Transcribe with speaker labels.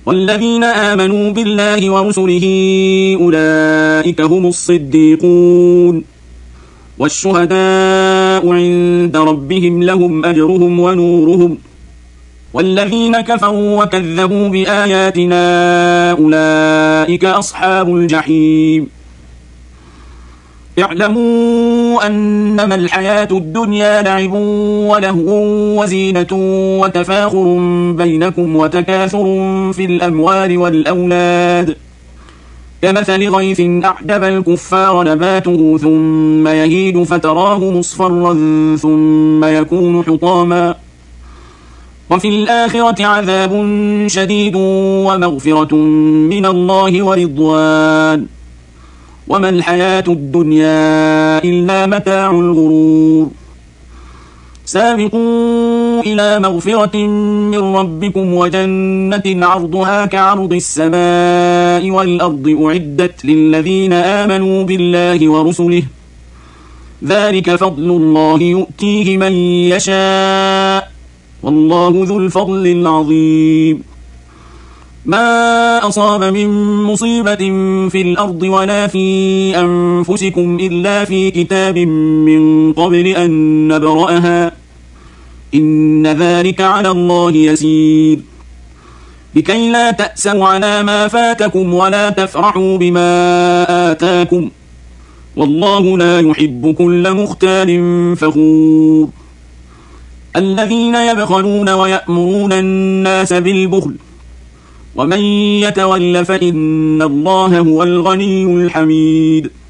Speaker 1: والذين آمنوا بالله ورسله أولئك هم الصديقون والشهداء عند ربهم لهم أجرهم ونورهم والذين كفروا وكذبوا بآياتنا أولئك أصحاب الجحيم اعلموا أنما الحياة الدنيا لعب ولهو وزينة وتفاخر بينكم وتكاثر في الأموال والأولاد كمثل غيث أعجب الكفار نباته ثم يهيج فتراه مصفرا ثم يكون حطاما وفي الآخرة عذاب شديد ومغفرة من الله ورضوان وما الحياة الدنيا إلا متاع الغرور سابقوا إلى مغفرة من ربكم وجنة عرضها كعرض السماء والأرض أعدت للذين آمنوا بالله ورسله ذلك فضل الله يؤتيه من يشاء والله ذو الفضل العظيم ما أصاب من مصيبة في الأرض ولا في أنفسكم إلا في كتاب من قبل أن نبرأها إن ذلك على الله يسير لكي لا تأسوا على ما فاتكم ولا تفرحوا بما آتاكم والله لا يحب كل مختال فخور الذين يبخلون ويأمرون الناس بالبخل ومن يتول فإن الله هو الغني الحميد